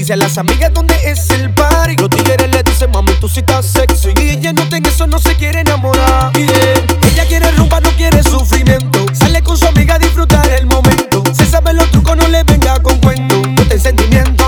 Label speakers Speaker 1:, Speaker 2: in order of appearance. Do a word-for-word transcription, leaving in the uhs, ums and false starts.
Speaker 1: dice a las amigas dónde es el party. Los tigres le dicen, mami, tú sí estás sexy. Y ella no tiene eso, no se quiere enamorar. Yeah. Ella quiere rumba, no quiere sufrimiento. Sale con su amiga a disfrutar el momento. Se sabe los trucos, no le venga con cuento. No ten sentimiento.